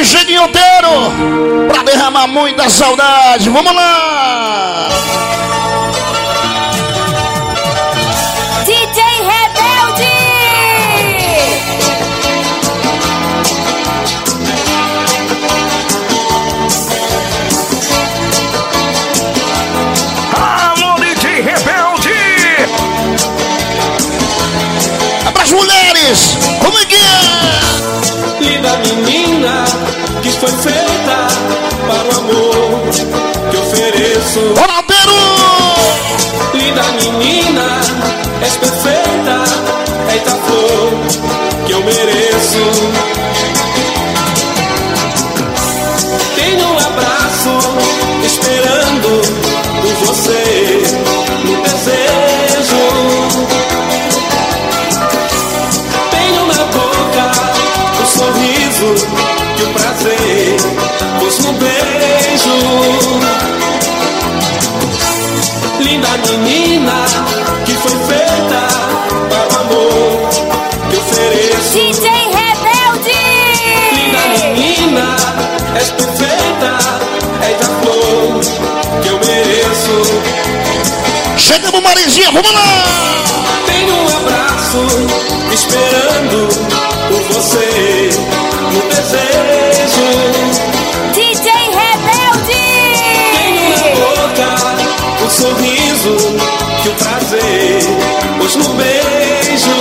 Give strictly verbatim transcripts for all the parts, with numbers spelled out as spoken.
D J Guinhoteiro, pra derramar muita saudade. Vamos lá! D J Rebelde! Alô, D J Rebelde! É pras mulheres! Como é que é? Linda menina que foi feita para o amor que ofereço. Ronaldeiro! Linda menina, és perfeita, eita flor que eu mereço. Tenho um abraço esperando por você no desejo. Tenho na boca um sorriso que o prazer pôs no beijo. Linda menina que foi feita para o amor que ofereço. D J Rebelde! Linda menina, és perfeita, és a flor que eu mereço. Chegamos, Marizinha, vamos lá! Tenho um abraço esperando por você no desejo. D J Rebelde! Tenho na boca um sorriso que o prazer pôs no beijo.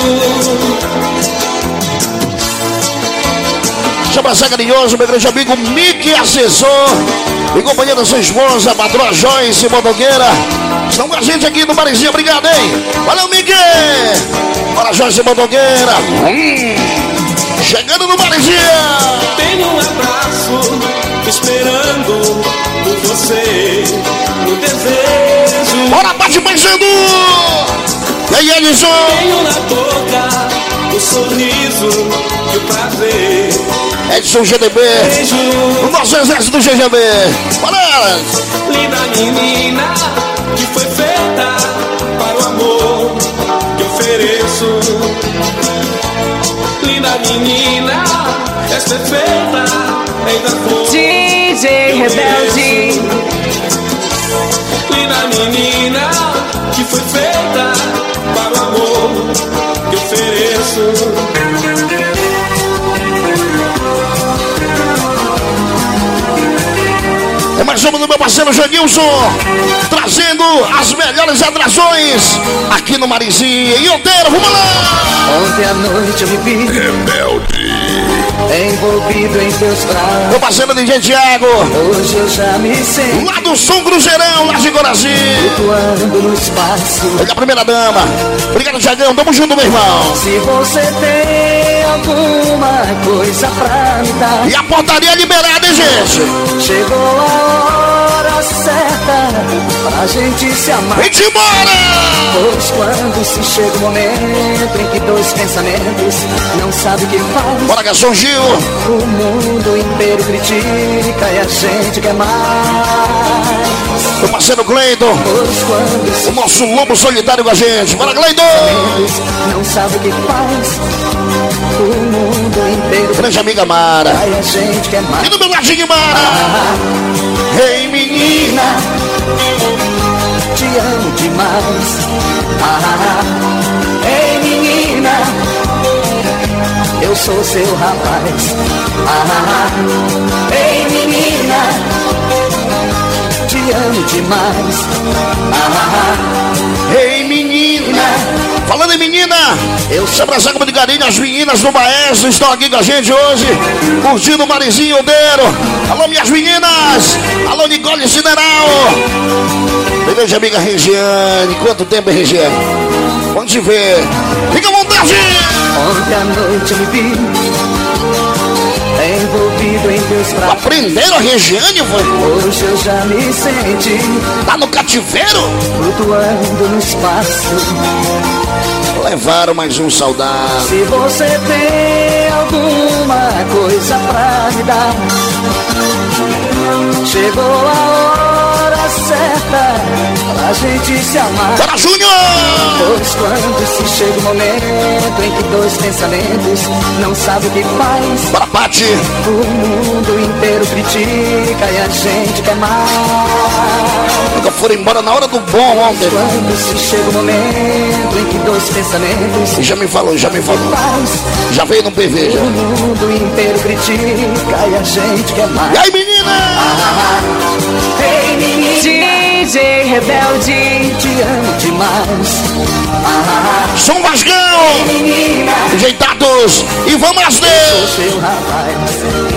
Chama abraçar carinhoso, meu grande amigo Mickey, assessor e companheiro da sua esposa, patroa Joyce Modogueira. Estão com a gente aqui no Marizinha, obrigado, hein? Valeu, Mickey! Bora, Joyce Modogueira. Hum, chegando no Marizinha. Tenho um abraço esperando por você no desejo. Bora, bate pensando! E aí, Edson? Tenho na boca o sorriso e o prazer. Edson G D B, Beijo. o nosso exército do G G B. Bora! Linda menina que foi feita para o amor que ofereço. Linda menina, és perfeita, és a flor. D J Rebelde. Linda menina que foi feita para o amor que ofereço. É mais uma do meu parceiro Janilson, trazendo as melhores atrações aqui no Marizinha. E Oteiro, vamos lá! Ontem à noite eu me vi Rebelde. envolvido em teus braços. Meu parceiro D J Thiago, Hoje eu já me sinto lá do Som Cruzeirão, lá de Coraci. flutuando no espaço. Ele é a primeira dama. Obrigado, Thiagão. Tamo junto, meu irmão. Se você tem alguma coisa pra me dar, E a portaria liberada, hein, gente? chegou a hora certa pra gente se amar. Vem de embora! Pois quando se chega o momento em que dois pensamentos não sabem o que faz, Bora, garçom Gil. o mundo inteiro critica e a gente quer mais. Meu parceiro Cleiton, Pois quando se o nosso lobo solitário com a gente. Bora, Cleiton! não sabe o que faz, o mundo inteiro Grande amiga Mara. e a gente quer mais. E no meu ladinho, Mara. Ei, menina. Te amo demais. Ah, ei menina, eu sou seu rapaz. Ah, ei menina, te amo demais. Ah, Ei, menina. Falando em menina, eu se abraçar com de carinho. As meninas do Maestro estão aqui com a gente hoje, curtindo o Marizinho Odeiro. Alô, minhas meninas. Alô, Nicole Sideral. Beijo, amiga Regiane. Quanto tempo, hein, Regiane? Vamos te ver. Fica à vontade. ontem à noite eu me vi envolvido em teus braços. Aprenderam a Regiane, foi? Hoje eu já me senti Tá no cativeiro? flutuando no espaço. Levaram mais um saudade. Se você tem alguma coisa pra me dar, chegou a hora certa pra gente se amar. Bora, Júnior! Pois quando se chega o momento em que dois pensamentos não sabem o que faz, Bora, Pati! o mundo inteiro critica e a gente quer mais. Nunca foram embora na hora do bom ontem. Quando se chega o momento em que dois pensamentos E já me falou, já me falou. faz, Já veio no P V, já. o mundo inteiro critica e a gente quer mais. E aí, menina? Ei, menina, D J Rebelde. te amo demais. Som Vascão! Menina, Enjeitados! E vamos às sou dez! seu rapaz.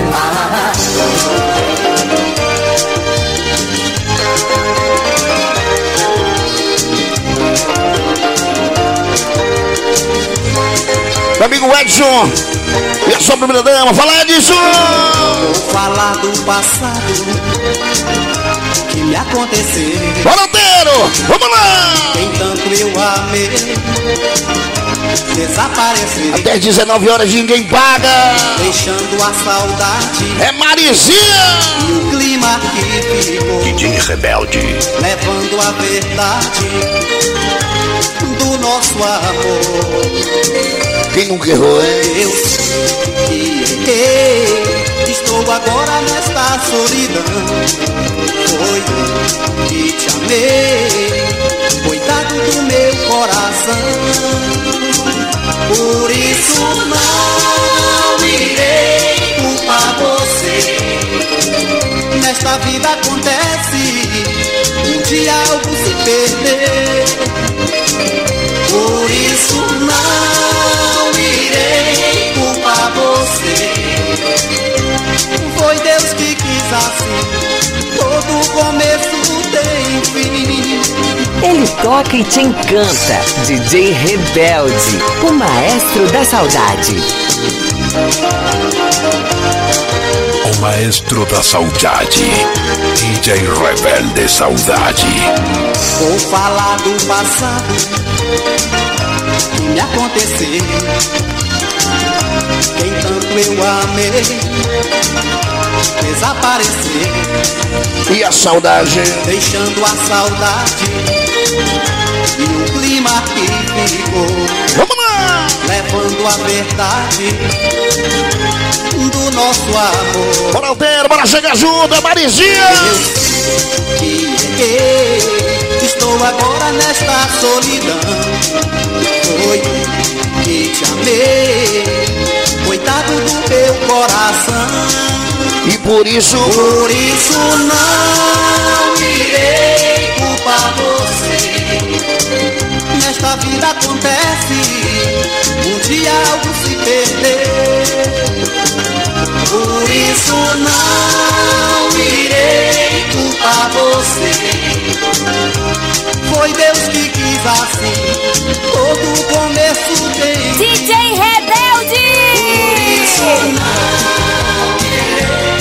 Meu amigo Edson! E a sua primeira dama, fala, Edson! Vou falar do passado que me aconteceu. Volanteiro! Vamos lá! Quem tanto eu amei desapareceu, Até às dezenove horas ninguém paga! deixando a saudade É Marizinha! e o clima que ficou, D J Rebelde. levando a verdade do nosso amor. Quem nunca errou, hein? Eu sei que errei, estou agora nesta solidão. Foi eu que te amei, cuidado do meu coração. Por isso não irei culpar você. Nesta vida acontece um dia algo se perder. Por isso não irei culpar você. Foi Deus que quis assim, todo começo tem fim. Ele toca e te encanta. D J Rebelde, o maestro da saudade. O maestro da saudade. D J Rebelde Saudade. Vou falar do passado que me aconteceu. Quem tanto eu amei desapareceu, E a saudade? deixando a saudade e o clima que ficou, Vamos lá! levando a verdade do nosso amor. Bora, Alteiro, bora chegar junto, é Marizinha! Eu que errei, estou agora nesta solidão. Foi eu que te amei, cuidado do meu coração. E por isso, Por isso não irei culpar você. Nesta vida acontece um dia algo se perder. Por isso não irei culpar você. Foi Deus que quis assim, todo começo tem fim. D J Rebelde! Por isso não irei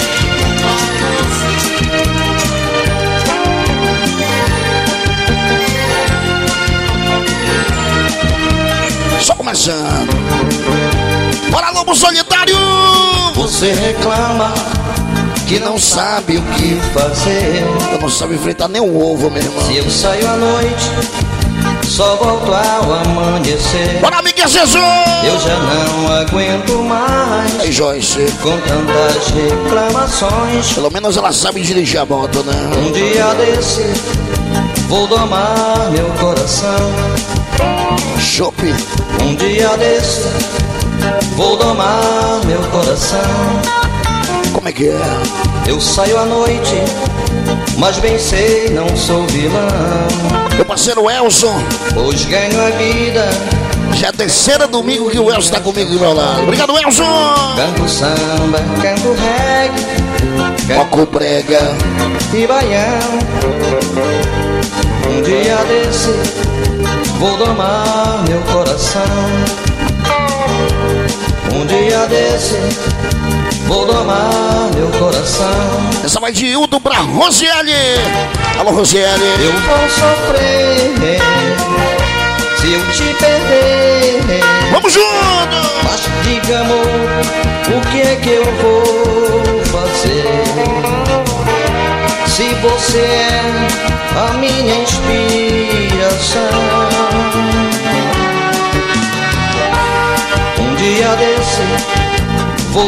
só começando. Bora, Lobo Solitário! Você reclama que não sabe o que fazer. Eu não sabe enfrentar nem um ovo, meu irmão. Se eu saio à noite, só volto ao amanhecer. Bora, amiga Jesus! Eu já não aguento mais Aí, Joyce, com tantas reclamações. pelo menos ela sabe dirigir a moto, né? Um dia desse vou domar meu coração. Chope. Um dia desse vou domar meu coração. Como é que é? Eu saio à noite, mas bem sei, não sou vilão. Meu parceiro Elson, Pois ganho a vida, já é a terceira domingo que o Elson tá comigo do meu lado. Obrigado, Elson! canto samba, canto reggae, Toco brega. e baião. Um dia desse vou domar meu coração. Um dia desse vou domar meu coração. Essa vai de Hilton pra Rosiele. Alô, Rosiele. Eu vou sofrer se eu te perder. Vamos junto! Mas diga, amor, o que é que eu vou fazer? Se você é a minha inspiração,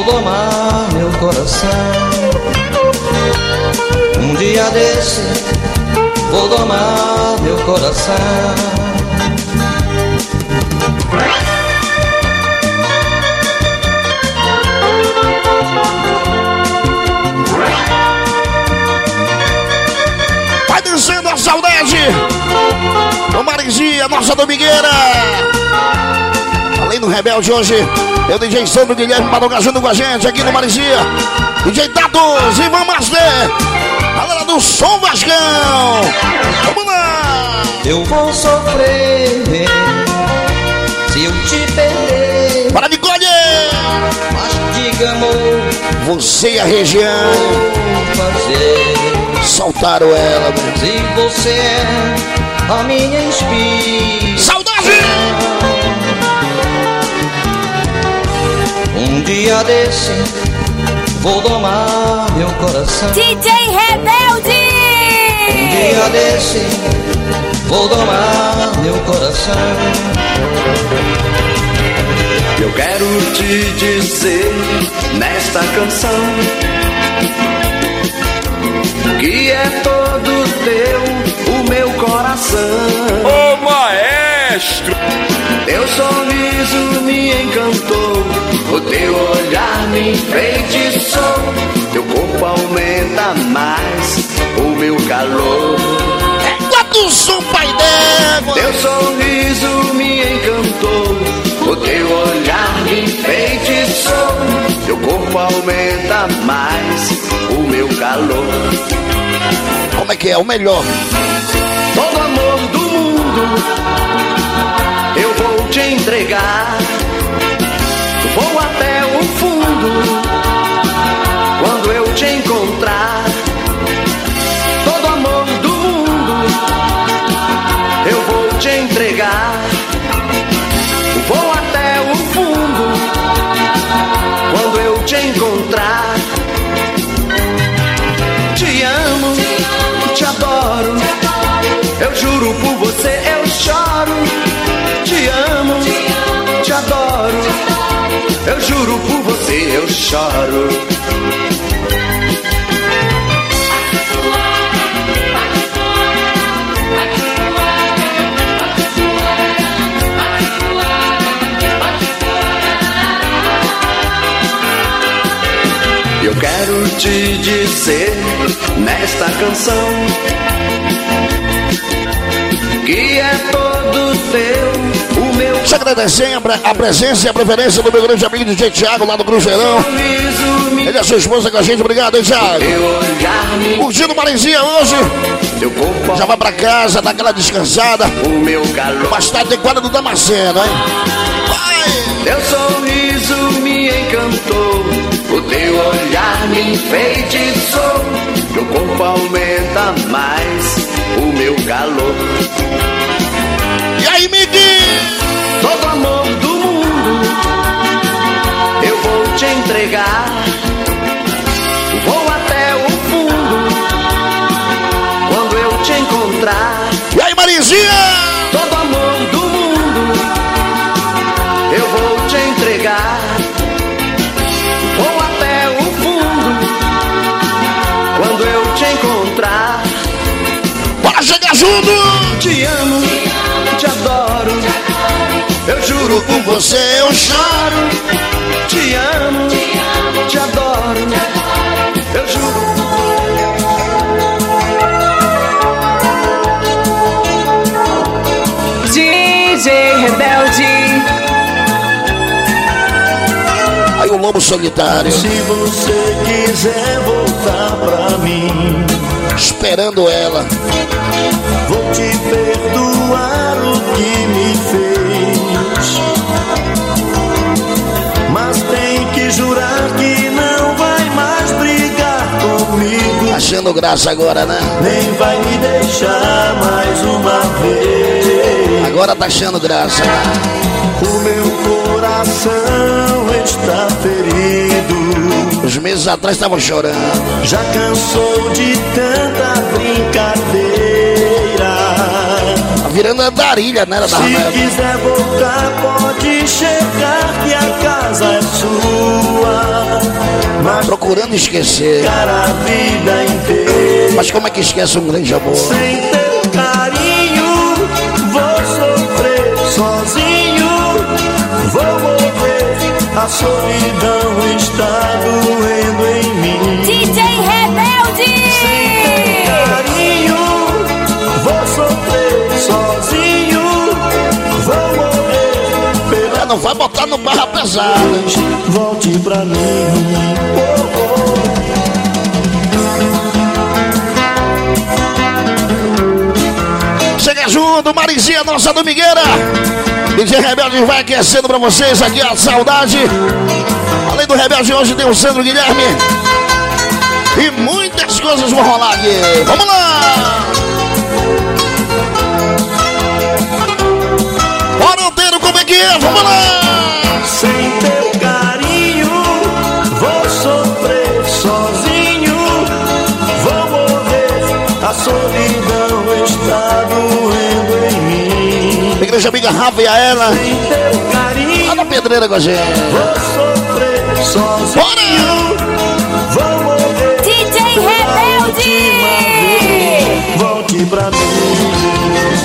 domar meu coração. Um dia desse vou domar meu coração. Vai descendo a saudade. O Marizinha, nossa domingueira. Além do Rebelde hoje, eu D J Sandro Guilherme Madruga junto com a gente aqui no Marizinha. D J Tatos, Ivan Master. Galera do Som Vascão. Vamos lá. Eu vou sofrer se eu te perder. Para de colher. Mas diga, amor, você e a região fazer. Soltaram ela, meu. Se você é a minha inspiração. Saudade! Um dia desse vou domar meu coração. D J Rebelde! Um dia desse vou domar meu coração. Eu quero te dizer nesta canção que é todo teu o meu coração. Ô maestro! Teu sorriso me encantou, o teu olhar me enfeitiçou, teu corpo aumenta mais o meu calor. Enquanto o som, pai d'égua. Teu sorriso me encantou, o teu olhar me enfeitiçou, teu corpo aumenta mais o meu calor. Como é que é? O melhor. Todo amor do mundo eu vou te entregar. Vou até o fundo quando eu te encontrar. Todo amor do mundo eu vou te entregar. Vou até o fundo quando eu te encontrar. Te amo, te adoro, eu juro por você eu choro. Te amo, te adoro, eu juro por você eu choro. Eu quero te dizer nesta canção que é todo teu o meu. Te agradecer a, pre- a presença e a preferência do meu grande amigo D J Thiago lá do Cruzeirão. Ele e a sua esposa com a gente. Obrigado, hein, Thiago. Curtindo Marizinha hoje. Já vai pra casa, dá aquela descansada. O meu calor. Mais tarde tem quadra do Damasceno, hein? Vai! Teu sorriso me encantou, o teu olhar me enfeitiçou, teu corpo aumenta mais o meu calor. E aí, Miki? Todo amor do mundo eu vou te entregar. Vou até o fundo quando eu te encontrar. E aí, Marizinha? Todo amor do mundo eu vou te entregar. Vou até o fundo quando eu te encontrar. Bora chegar junto! Te amo, te adoro, eu juro por você eu choro. Te amo, te adoro, eu juro. D J Rebelde. Aí o Lobo Solitário. Se você quiser voltar pra mim, Esperando ela. vou te perdoar o que me fez, mas tem que jurar que não vai mais brigar comigo, Achando graça agora, né? nem vai me deixar mais uma vez. Agora tá achando graça. O meu coração está ferido, Uns meses atrás estavam chorando. já cansou de tanta brincadeira. Tá virando andarilha, né? Da Se Ramela. quiser voltar, pode chegar que a casa é sua. procurando esquecer. a vida inteira. Mas como é que esquece um grande amor? Sem teu carinho, vou sofrer sozinho, vou morrer. A solidão está doendo em mim. D J Rebelde! Sem teu carinho, vou sofrer sozinho, vou morrer. É, não vai botar no barra pesada. Volte pra mim. Oh, oh. Chega junto, Marizinha, nossa domingueira. D J Rebelde vai aquecendo pra vocês aqui a saudade. Além do Rebelde, hoje tem o Sandro Guilherme. E muitas coisas vão rolar aqui. Vamos lá! Bora, Anteiro, como é que é? Vamos lá! Sem teu carinho, vou sofrer sozinho, vou morrer. A solidão está doendo em mim. Igreja Amiga Rafa e a ela. Sem teu carinho, Lá na pedreira com a gente. vou sofrer sozinho. Bora! Vou morrer. D J Rebelde! Volte pra mim.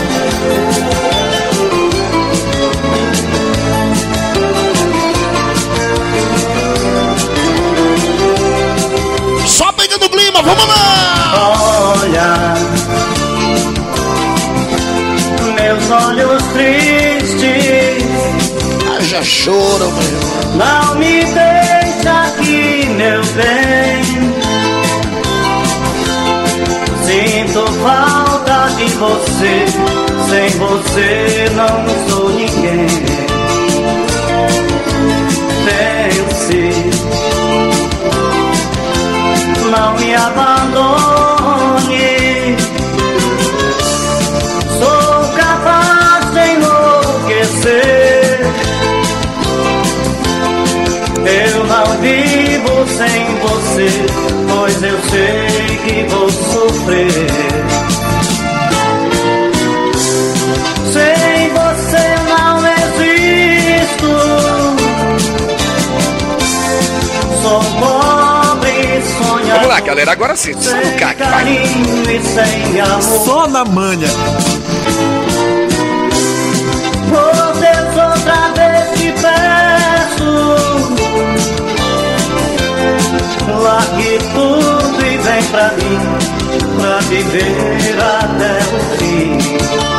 Só pegando o clima, vamos lá! Olha, meus olhos tristes, Haja choro, meu irmão. não me deixa aqui, meu bem. Sinto falta de você, sem você não sou ninguém. Pense, não me abandone. Sou capaz de enlouquecer. Eu não vivo sem você, pois eu sei que vou sofrer. Sem você não existo. Sou pobre sonhador. Vamos lá, galera, agora sim, só no Sem cac, vai. carinho e sem amor. Só na manha. Por Deus, outra vez te peço, largue tudo e vem pra mim, pra viver até o fim.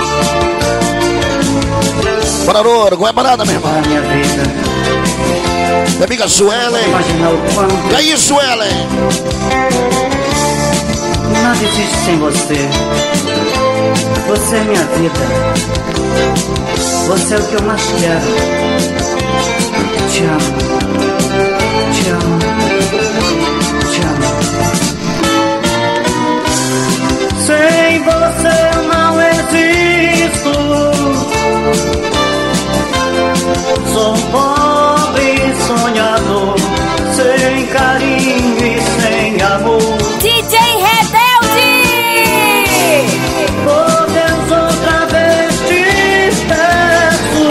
Bora, Louro, qual é a parada, meu irmão? A minha vida, Minha amiga Suelen. imagina o quanto E aí, Suelen? nada existe sem você. Você é minha vida, você é o que eu mais quero. Te amo, te amo, te amo. Sem você eu não existo. Sou um pobre sonhador, sem carinho e sem amor. D J Rebelde! Por Deus, outra vez te peço,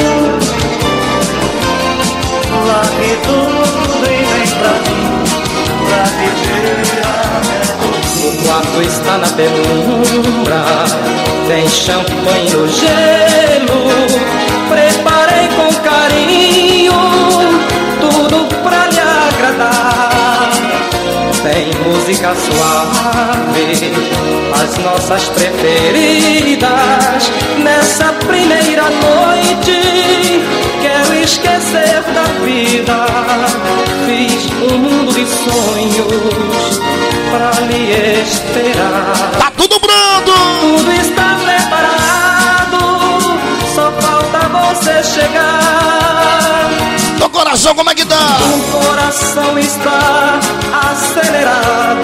largue tudo e vem pra mim, pra viver até. O quarto está na penumbra, tem champanhe no gelo. Preparei com carinho tudo pra lhe agradar. Tem música suave, as nossas preferidas. Nessa primeira noite quero esquecer da vida. Fiz um mundo de sonhos pra lhe esperar. Tá tudo pronto! Tudo está preparado, só falta você chegar. Teu coração, como é que tá? O coração está acelerado,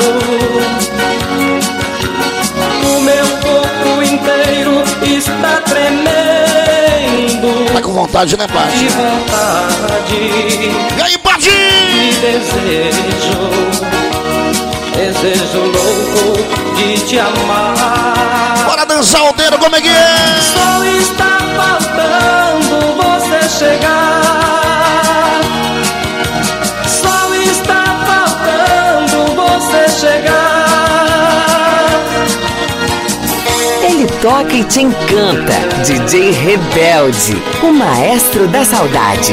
o meu corpo inteiro está tremendo. Tá com vontade, né, pai? De vontade, E aí, Pati? de desejo, desejo louco de te amar. Bora dançar, Alteiro, como é que é? Só está faltando você chegar. Só está faltando toca e te encanta. D J Rebelde, o maestro da saudade.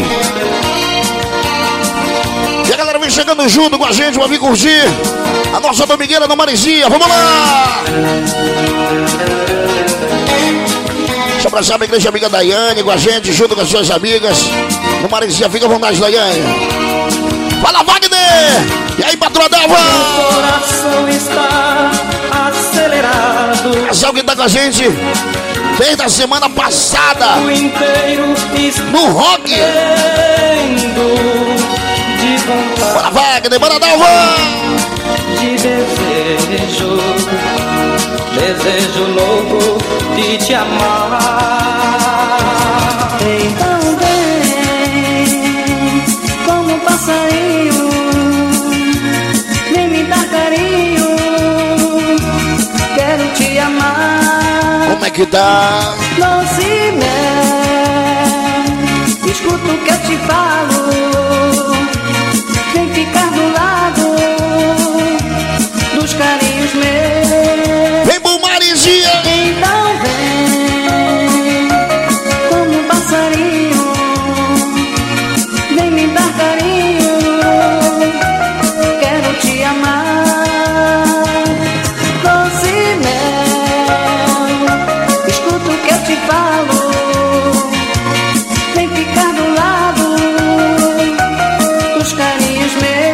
E a galera vem chegando junto com a gente pra vir curtir a nossa domingueira na Marizinha. Vamos lá! Deixa eu abraçar a igreja amiga Daiane com a gente, junto com as suas amigas. No Marizinha, fica à vontade, Daiane. Fala, Wagner! E aí, patroa Dava? Meu coração está acelerado. Casal que tá com a gente desde a semana passada. O inteiro no rock. De vontade. Bora, Wagner, bora, Dava! De desejo, desejo louco de te amar. Então vem, como um passarinho, vem me dar carinho, quero te amar. Como é que tá? Doce mel, escuta o que eu te falo, vem ficar do lado dos carinhos meus. Vem pro Marizinha! Então vem, como um passarinho, vem me dar carinho, quero te amar. Doce mel, escuta o que eu te falo, vem ficar do lado dos carinhos meus.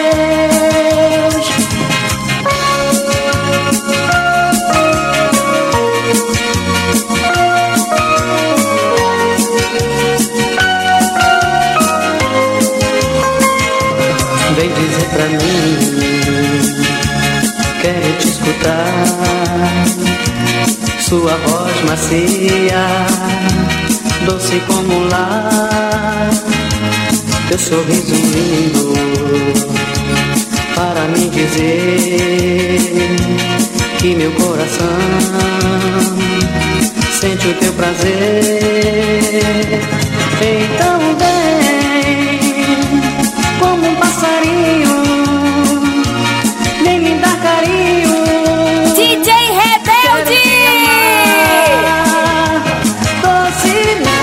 Vem dizer pra mim, quero te escutar. Sua voz macia, doce como um lar. Teu sorriso lindo para me dizer que meu coração sente o teu prazer. Então vem, como um passarinho, vem me dar carinho. D J Rebelde! Doce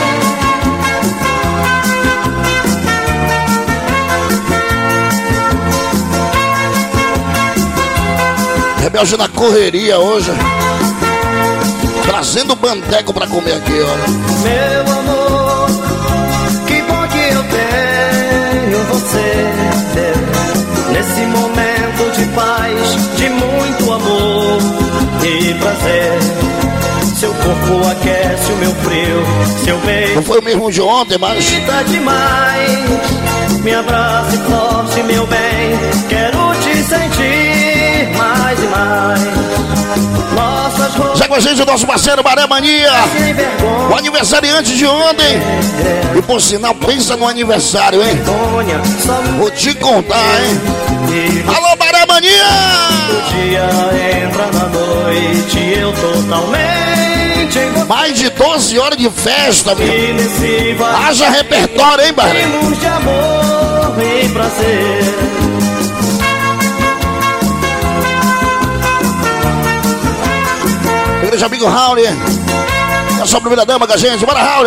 Rebelde na correria hoje. Trazendo bandeco pra comer aqui, olha. Meu amor, que bom que eu tenho você. Nesse momento de paz, de muito amor e prazer. Seu corpo aquece o meu frio, seu beijo Não foi o mesmo de ontem, mas tá demais. Me abrace forte, meu bem, quero te sentir mais e mais. Nossas roupas já com a gente o nosso parceiro Maré Mania, sem vergonha, o aniversariante de ontem. E por sinal, pensa no aniversário, hein? só Vou te contar, hein? me Alô, Maré Mania! O dia entra na noite, eu totalmente em você. Mais de doze horas de festa, meu. E nesse Haja repertório, hein, Baré? vazio de amor e prazer. Igreja amigo Raul, a sua primeira dama com a gente. Bora, Raul!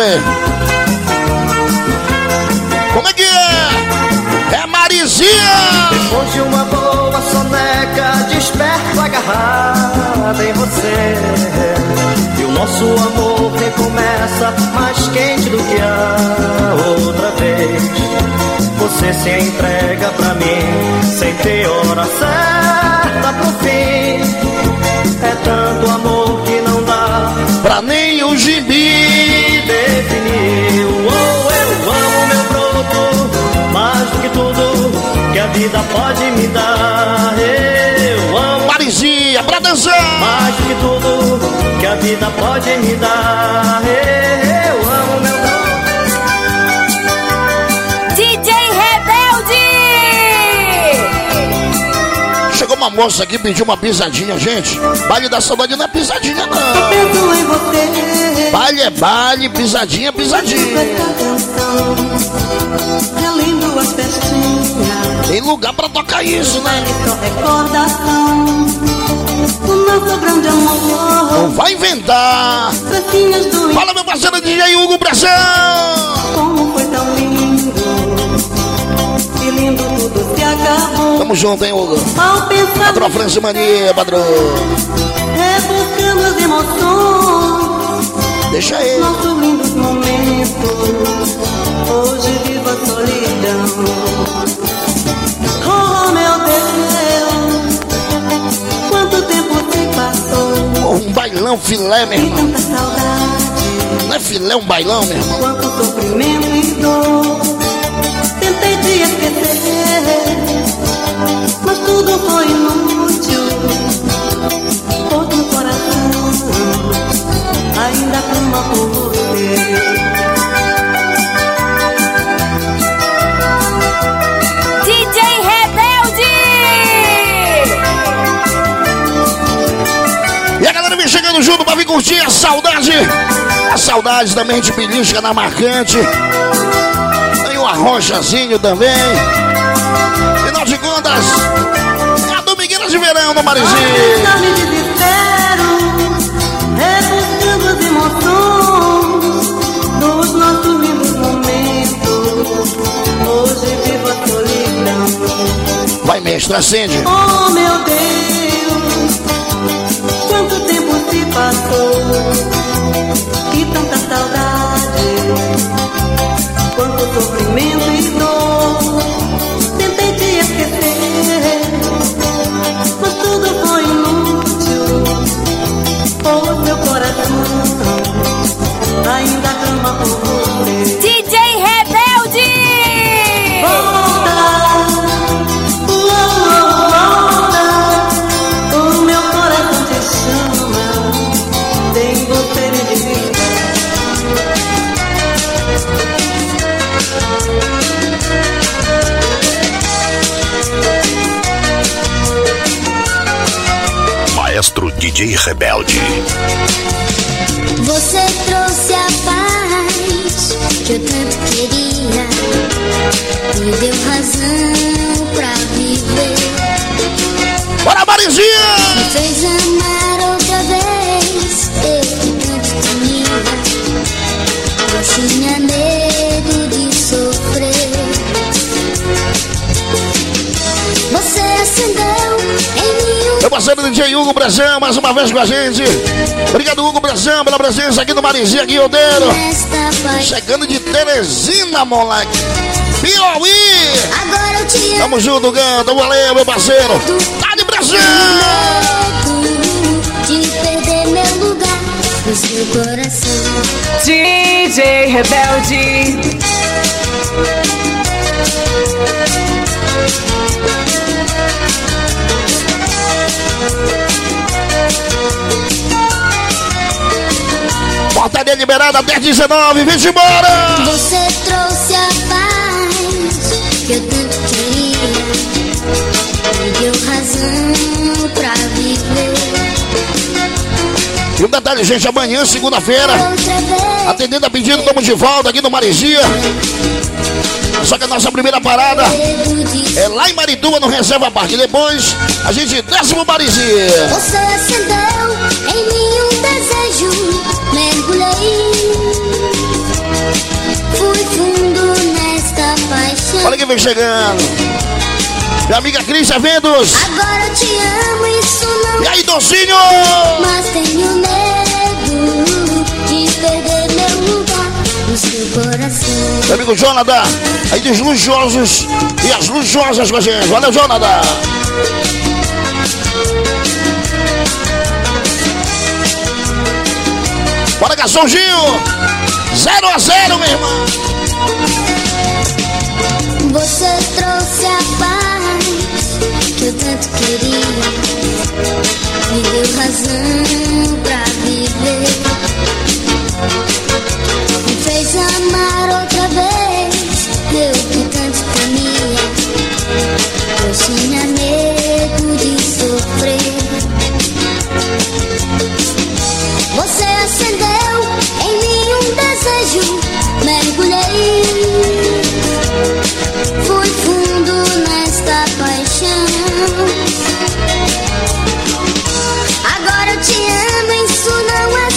Como é que é? É Marizinha! Depois de uma boa soneca, desperto agarrada em você. E o nosso amor recomeça mais quente do que a outra vez. Você se entrega pra mim, sem ter hora certa pro fim. É tanto amor que não dá Pra nem o gibi definir. Oh, eu amo meu broto, mais do que tudo que a vida pode me dar. Eu amo Marizinha, pra dançar! mais do que tudo que a vida pode me dar. Eu amo meu broto. D J Rebelde! Chegou uma moça aqui, pediu uma pisadinha, gente. Baile da saudade não é pisadinha, não. penso em você, Baile é baile, pisadinha é pisadinha. relendo as festinhas, Tem lugar pra tocar isso, né? só recordação do nosso grande amor. Não vai inventar. arrebentar. Fala, meu parceiro D J Hugo Pressão. Como foi tão lindo, que lindo tudo se acabou. Tamo junto, hein, Hugo? Ao pensar Patrão França Mania, padrão. rebuscando as emoções, Deixa ele. nossos lindos momentos, hoje vivo a solidão. Oh, meu Deus, quanto tempo se passou. Um bailão filé, meu E irmão. tanta saudade, Não é filé, é um bailão, meu irmão. quanto sofrimento e dor. Tentei te esquecer, mas tudo foi inútil. Pois meu coração ainda clama por você. D J Rebelde! E a galera vem chegando junto pra vir curtir a saudade. A saudade também de belisca na Marcante. Tem o Arrochazinho também. Final de contas, é a Domingueira de Verão no Marizinho. Ainda me desespero, rebuscando as emoções dos nossos lindos momentos. Hoje vivo a solidão. Vai, mestre, acende. Oh, meu Deus, quanto tempo se passou. E tanta saudade, quanto sofrimento e dor. Tentei te esquecer, mas tudo foi inútil. Pois meu coração ainda clama por você. D J Rebelde! Volta, volta, o meu coração te chama. Sem você me dizer. Maestro D J Rebelde. Você trouxe a paz que eu tanto queria, me deu razão pra viver. Bora, Marizinha! Me fez amar outra vez, eu que tanto temia. Eu tinha medo de sofrer. Você acendeu em mim um Meu parceiro D J Hugo Brasão, mais uma vez com a gente. Obrigado, Hugo Brasão, pela presença aqui no Marizinha Guildeiro. nesta paz. Chegando de Teresina, moleque. Piauí! Agora eu te amo. Tamo junto, Ganta. Valeu, meu parceiro. Tá de Brasil! Medo de perder meu lugar no seu coração. D J Rebelde. Portaria liberada até dezenove, vem embora! Você trouxe a paz que eu tanto queria, me deu razão pra viver. E um detalhe, gente, amanhã, segunda-feira, Outra vez atendendo a pedido, estamos de volta aqui no Marizinha. Só que a nossa primeira parada medo de é lá em Marituba, no Reserva Parque. Depois, a gente desce pro Marizinha. você acendeu em mim um desejo, mergulhei, fui fundo nesta paixão. Olha quem vem chegando. Minha amiga Cris Eventos. Agora eu te amo, isso não. E aí, Docinho? Mas tenho medo de perder meu lugar no seu coração. Meu amigo Jonathan, aí dos luxuosos e as luxuosas com a gente. Valeu, Jonathan. Bora, garçomzinho. Zero a zero, meu irmão. Você trouxe a paz que eu tanto queria, me deu razão pra viver. Me fez amar outra vez, eu que tanto temia. Eu tinha medo de sofrer. Você acendeu em mim um desejo, mergulhei, fui fundo nesta paixão. Agora eu te amo, isso não é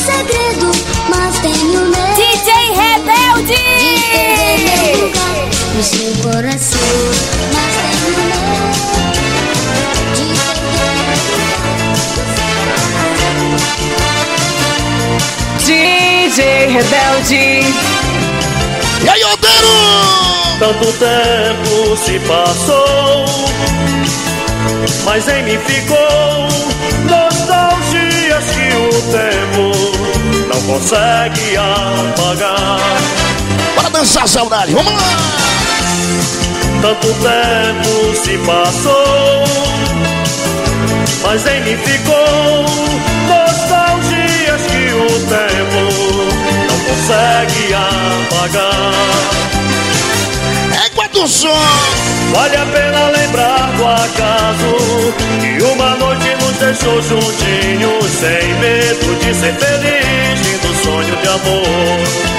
J Rebelde. E aí, Odeiro? Tanto tempo se passou, mas em mim ficou nostalgias que o tempo não consegue apagar. Bora dançar, saudade, vamos lá! Tanto tempo se passou, mas em mim ficou nostalgias que o tempo não consegue apagar. É quanto som! Vale a pena lembrar do acaso que uma noite nos deixou juntinhos, sem medo de ser feliz, lindo sonho de amor.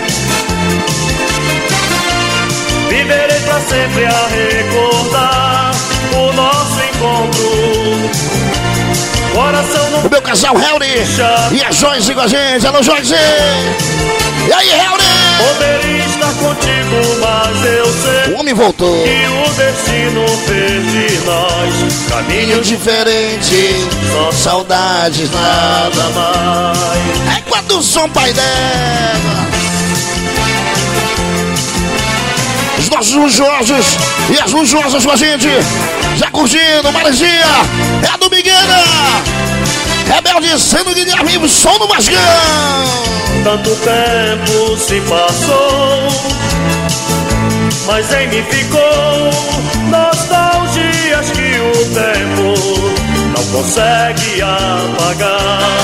Viverei pra sempre a recordar o nosso encontro. Coração no... O meu casal Helry e a Joyce com a gente. Alô, Joyce! E aí, Helry? Poderia estar contigo, mas eu sei o homem voltou. Que o destino fez de nós caminhos diferentes, só saudades, nada mais. É quando o som, pai dela. Os nossos luxuosos e as luxuosas com a gente. Já curtindo, Marizinha. É a Domingueira. Rebelde sendo Guilherme, som no Mascão. Tanto tempo se passou, mas em mim ficou nostalgias que o tempo não consegue apagar.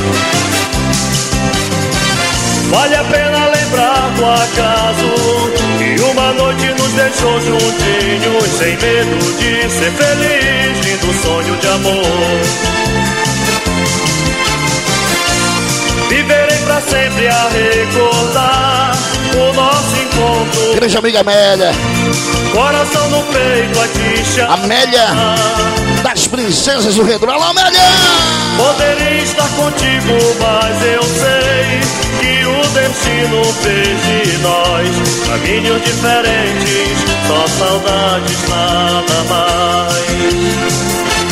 Vale a pena lembrar do acaso que uma noite nos deixou juntinhos, sem medo de ser feliz, lindo sonho de amor. Viverei pra sempre a recordar o nosso encontro. Grande amiga Amélia. Coração no peito a te chamar. Amélia das princesas do Redor. Alô, Amélia! Poderia estar contigo, mas eu sei que o destino fez de nós caminhos diferentes, só saudades, nada mais.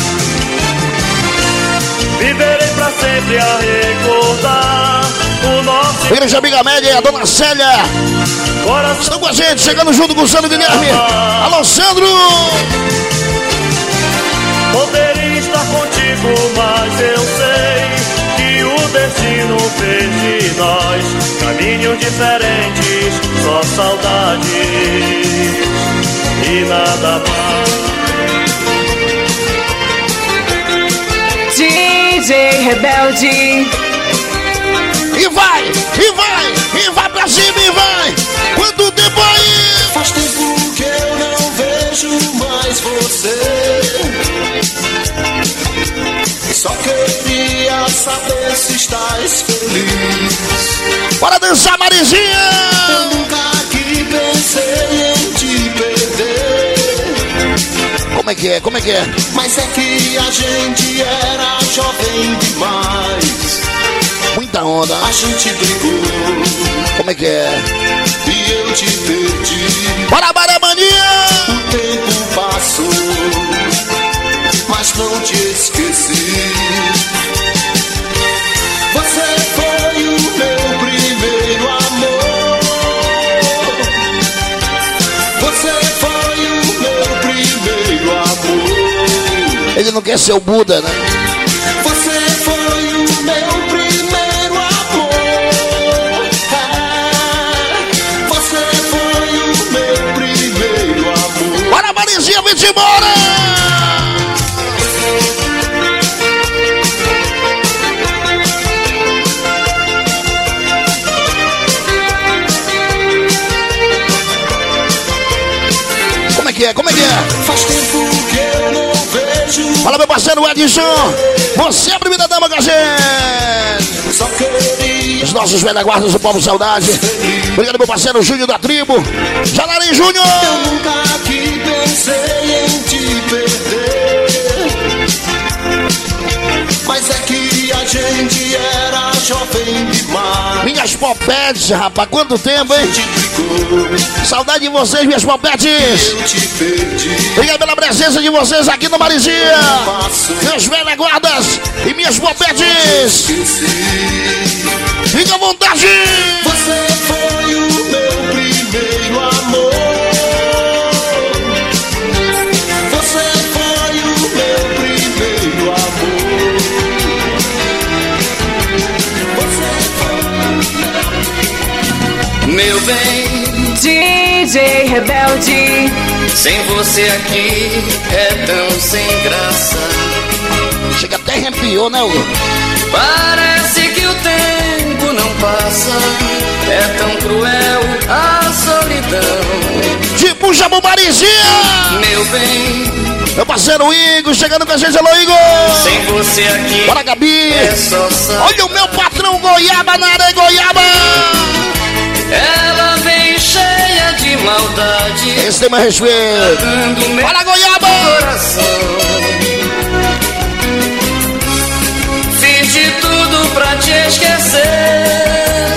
Viverei pra sempre a recordar o nosso... Grande amiga Amélia e a dona Célia Coração estão com a gente, chegando junto com o Sandro Guilherme. Alô, Sandro! Poderia estar contigo, mas eu sei que o destino fez de nós caminhos diferentes, só saudades e nada mais. D J Rebelde. E vai, e vai, e vai pra cima, e vai. Quanto tempo aí? Faz tempo que eu não vejo mais você. Só queria saber se estás feliz. Bora dançar, Marizinha! Eu nunca aqui pensei em te perder. Como é que é, como é que é? Mas é que a gente era jovem demais. Muita onda. A gente brigou. Como é que é? E eu te perdi. Bora, Baramaninha! O tempo passou, mas não te esqueci. Você foi o meu primeiro amor. Você foi o meu primeiro amor. Ele não quer ser o Buda, né? Você foi o meu primeiro amor. Você foi o meu primeiro amor. Bora, Marizinha, vem de embora! Como é que é? Como é que é? Faz tempo que eu não vejo. Fala, meu parceiro Edson. Você é a primeira dama com a gente. Só queria. Os nossos velhos guardas do Povo Saudade. Obrigado, meu parceiro Júnior da Tribo. Jalarim Júnior. Eu nunca aqui pensei em te perder. Mas é que a gente era jovem demais. Minhas popetes, rapaz, quanto tempo, hein? Saudade de vocês, minhas popetes. Eu te perdi. Obrigado pela presença de vocês aqui no Marizinha. Meus velhos guardas e minha minhas bobetes. Fica à vontade. Você foi o meu primeiro amor. Você foi o meu primeiro amor. Você foi meu bem. D J Rebelde. Sem você aqui é tão sem graça. Chega até arrepiou, né, Hugo? Parece que o tempo não passa. É tão cruel a solidão. Tipo um Jabu Marizinha. Meu bem. Meu parceiro Igor, chegando com a gente. Alô, Igor. Sem você aqui. Bora, Gabi. É só saber. Olha o meu patrão Goiaba na areia, Goiaba. Ela vem cheia de maldade. Esse tem mais respeito. Fala, Goiaba. Coração. Fiz de tudo pra te esquecer.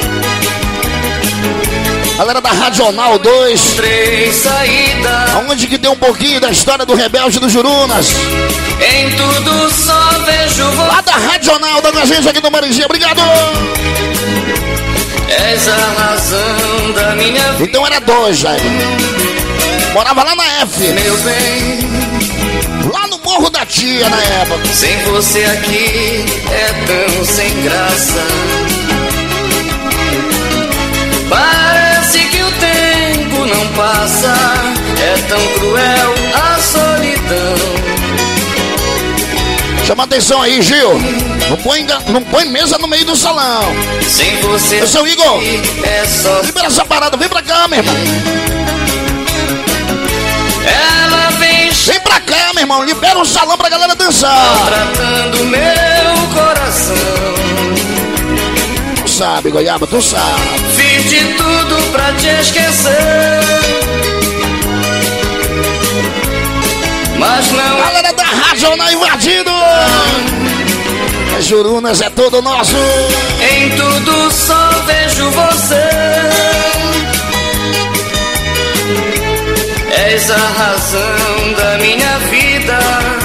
Galera da Radional dois. Três saídas. Aonde que tem um pouquinho da história do Rebelde do Jurunas. Em tudo só vejo você. Lá da Radional, dando a gente aqui do Marizinha. Obrigado. És a razão da minha vida. Então era dois, Jair. Morava lá na F. Meu bem. Lá no Morro da Tia, na época. Sem você aqui é tão sem graça. Parece que o tempo não passa. É tão cruel a solidão. Chama atenção aí, Gil. Não põe, não põe mesa no meio do salão. Sem você. Eu sou o Igor. É só. Libera essa parada, vem pra cá, meu irmão. Ela vem. Vem pra cá, meu irmão. Libera o salão pra galera dançar. Tratando meu coração. Tu sabe, Goiaba, tu sabe. Fiz de tudo pra te esquecer. Mas não. Galera da Rádio na invadido. As Jurunas é todo nosso. Em tudo só vejo você. És a razão da minha vida.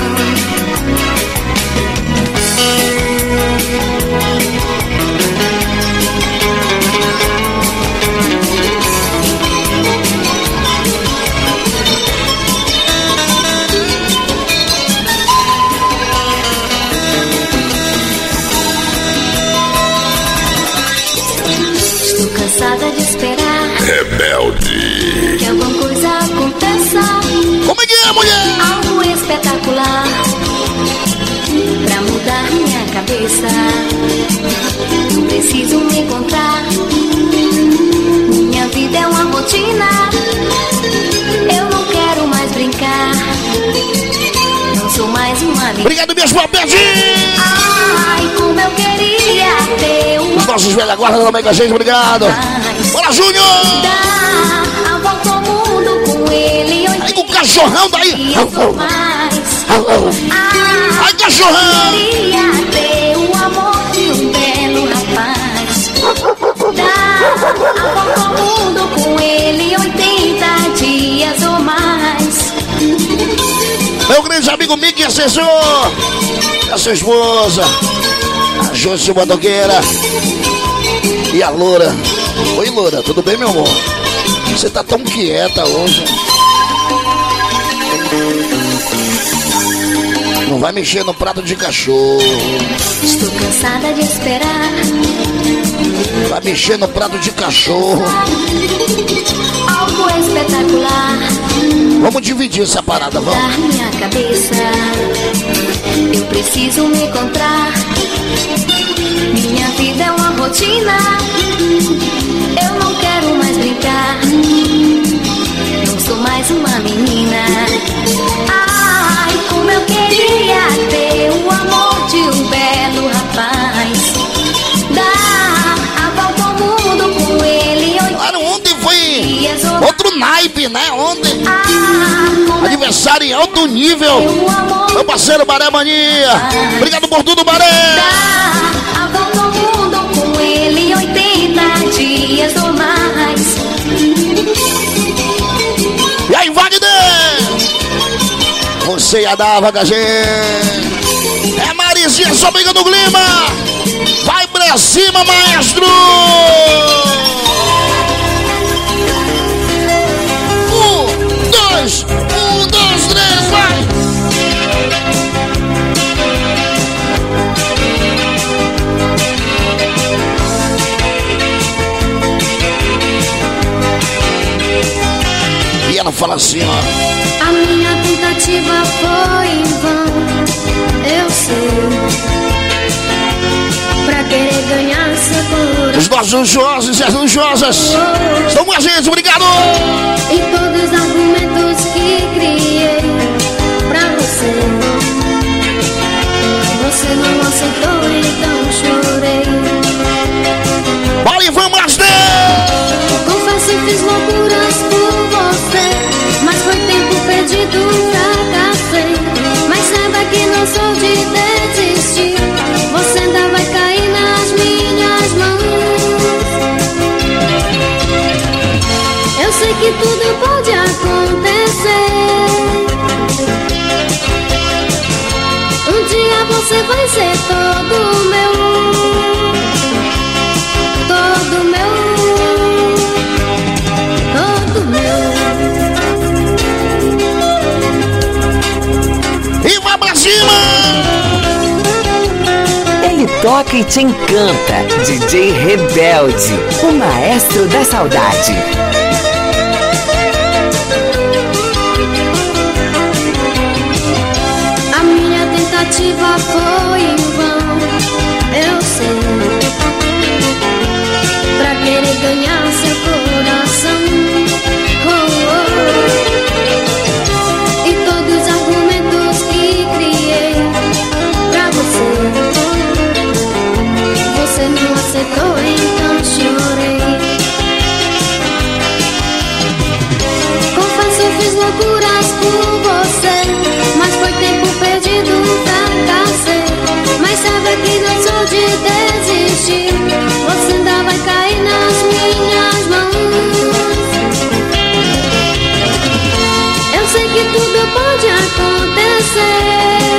Cansada de esperar Rebelde. que alguma coisa aconteça. Como é que é, mulher? Algo espetacular pra mudar minha cabeça. Preciso me encontrar. Minha vida é uma rotina. Eu não quero mais brincar. Não sou mais uma menina. Obrigado, minhas bobetes. Ai, como eu queria ter uma. Os nossos velhos guarda também com a gente, obrigado. Bora, Júnior! Dá a volta ao mundo com ele. Aí com o cachorrão daí. Ai, cachorrão! Queria ter o amor de um belo rapaz. Dá a volta ao mundo com ele. oitenta dias ou mais. Meu grande amigo Mickey, assessor. A sua esposa. A Josi Bodoqueira. E a Loura. Oi, Loura, tudo bem, meu amor? Você tá tão quieta hoje. Não vai mexer no prato de cachorro. Estou cansada de esperar. Vai mexer no prato de cachorro. Algo espetacular. Vamos dividir essa parada, vamos. Mudar minha cabeça. Eu preciso me encontrar. Minha vida é uma rotina. Eu não quero mais brincar. Não sou mais uma menina. Ai, como eu queria ter o amor de um belo rapaz. Dá a volta ao mundo com ele. Claro, ontem foi outro naipe, né? Ontem. Aniversário em alto nível. Meu parceiro Baré Mania. Obrigado por tudo, Baré. A volta ao mundo com ele. oitenta dias ou mais. E aí, Wagner? Você ia dar com a gente. É Maria. Marizinha, só briga no clima. Vai pra cima, maestro. Um, dois, um, dois, três, vai. E ela fala assim, ó. A minha tentativa foi em vão, eu sei. Pra querer ganhar seu coração. Os nossos luxuosos e as luxuosas estão com a gente, obrigado! E todos os argumentos que criei pra você, você não aceitou, então chorei. Vale, vamos, Master! Confesso, fiz loucuras por você, mas foi tempo perdido, fracassei. Mas saiba que não sou de desistir, você ainda vai cair nas minhas mãos. Eu sei que tudo pode acontecer. Um dia você vai ser todo meu, todo meu, todo meu. E vai pra cima! Ele toca e te encanta. D J Rebelde, o maestro da saudade. A minha tentativa foi em vão, eu sei. Pra querer ganhar seu coração, oh, oh. E todos os argumentos que criei pra você, você não aceitou, então chorei. Confesso, fiz loucuras por você, mas foi tempo perdido, fracassei. Mas saiba que não sou de desistir, você ainda vai cair nas minhas mãos. Eu sei que tudo pode acontecer.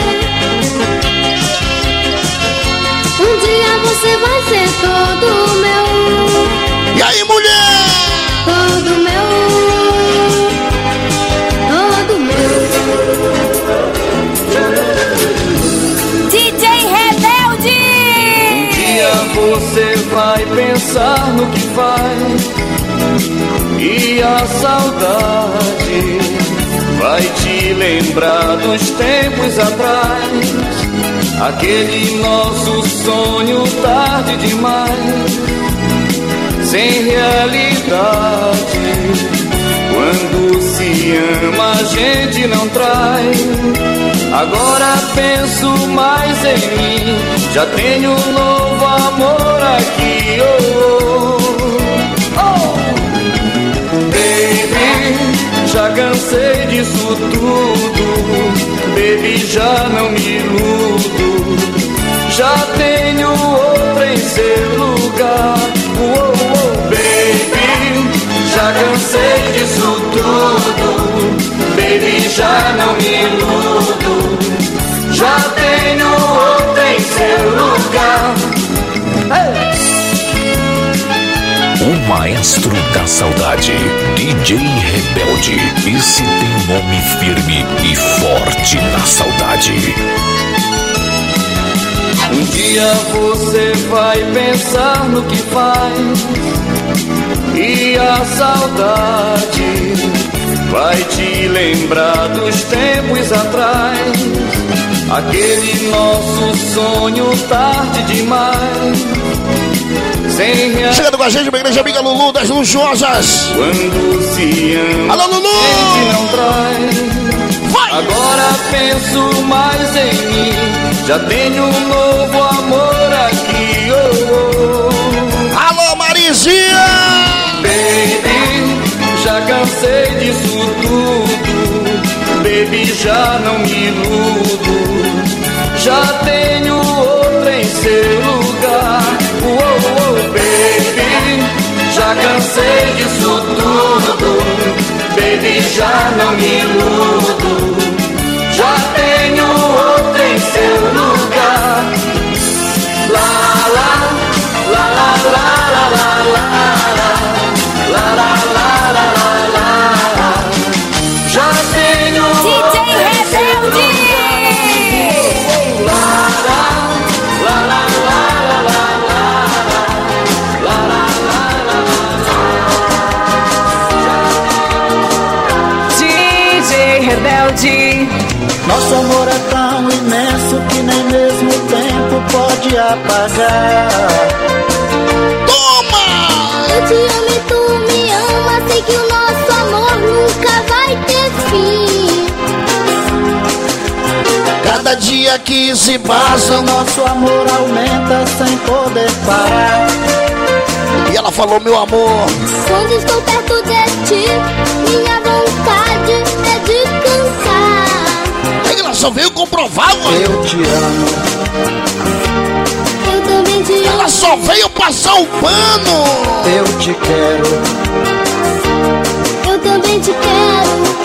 Um dia você vai ser todo meu. E aí, mulher? Todo meu, todo meu. D J Rebelde! Um dia você vai pensar no que faz e a saudade vai te lembrar dos tempos atrás. Aquele nosso sonho tarde demais, sem realidade. Quando se ama a gente não trai. Agora penso mais em mim, já tenho um novo amor aqui. Oh, oh, oh. Baby, já cansei disso tudo. Baby, já não me iludo. Já tenho outra em seu lugar. Oh, oh, baby, já cansei disso tudo. Baby, já não me iludo. Já tenho outra em seu lugar. Hey! O maestro da saudade, D J Rebelde. Esse tem um nome firme e forte na saudade. Um dia você vai pensar no que faz e a saudade vai te lembrar dos tempos atrás. Aquele nosso sonho tarde demais, sem real... Chegando com a gente, uma igreja amiga Lulu das luxuosas. Quando se ama, alô, Lulu! gente não traz. Vai! Agora penso mais em mim, já tenho um novo amor aqui. Oh, oh. Alô, Marizinha! Baby, já cansei disso tudo. Baby, já não me iludo. Já tenho outra em seu lugar. Oh, oh, baby, já cansei disso tudo. Baby, já não me iludo. Já tenho outra em seu lugar. pode apagar. Toma! Eu te amo e tu me ama, sei que o nosso amor nunca vai ter fim. Cada dia que se Passa, passa, o nosso amor aumenta sem poder parar. e ela falou, meu amor, Quando estou perto de ti, minha vontade é de cantar. aí ela só veio comprovar, mano. Eu te amo, Eu também te amo. Ela só veio passar o pano. eu te quero. Eu também te quero.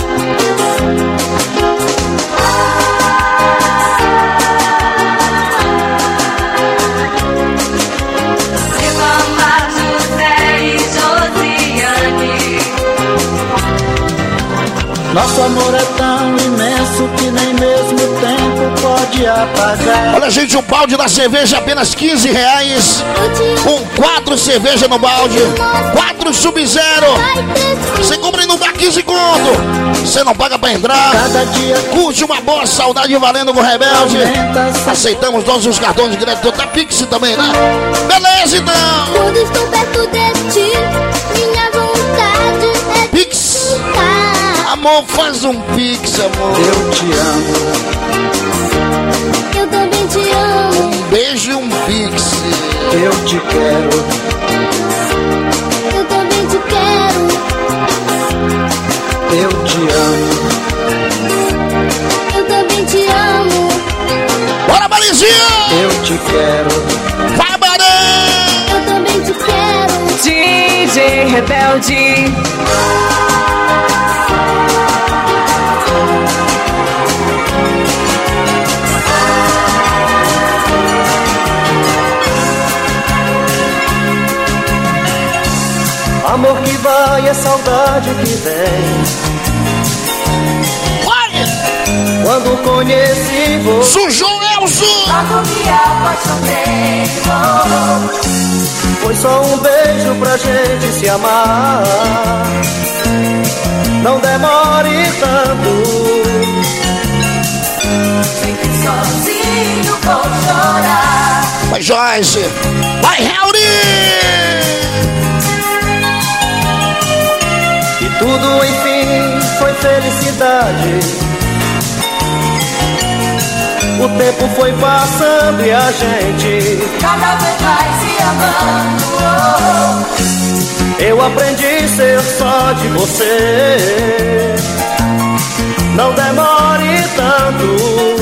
Nosso amor é tão imenso que nem mesmo o tempo pode apagar. Olha, gente, o balde da cerveja apenas quinze reais. Com quatro cervejas no balde, quatro Sub-Zero. Você compra e não dá quinze conto. Você não paga pra entrar. Cada dia Curte uma boa saudade valendo com o Rebelde. Aceitamos todos os cartões de crédito, até Pix também, né? Beleza, então. Quando estou perto de ti, minha vontade é Pix. cantar. Amor, faz um Pix, amor. eu te amo, Eu também te amo. Um beijo e um Pix. eu te quero. Eu também te quero. Eu te amo, Eu também te amo. Bora, Marizinha! eu te quero. Vai, Barão! Eu também te quero. D J Rebelde. Amor que vai é saudade que vem. Vai! Quando conheci você, Sujou Elzo! Logo me apaixonei. foi só um beijo pra gente se amar. Não demore tanto. Sei que sozinho vou chorar. Vai, Joyce! Vai, Harry! E tudo enfim foi felicidade. O tempo foi passando e a gente Cada vez mais se amando. Eu aprendi a ser só de você. Não demore tanto.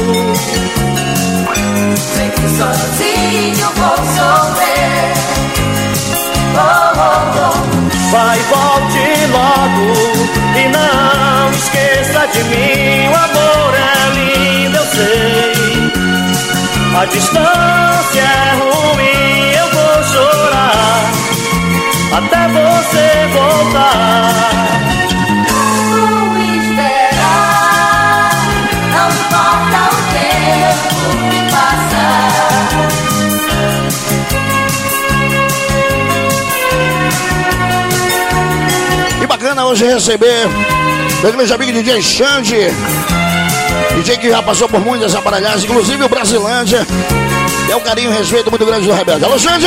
Sei que sozinho vou sofrer. Oh, oh, oh. Vai, volte logo e não esqueça de mim. O amor é lindo, eu sei. A distância é ruim, eu vou chorar até você voltar. Vou esperar. Não importa o tempo que passar. Que bacana hoje receber meu grande amigo D J Xande, D J que já passou por muitas aparelhagens, inclusive o Brasilândia. É um carinho e respeito muito grande do Rebelde. Alô, Xande!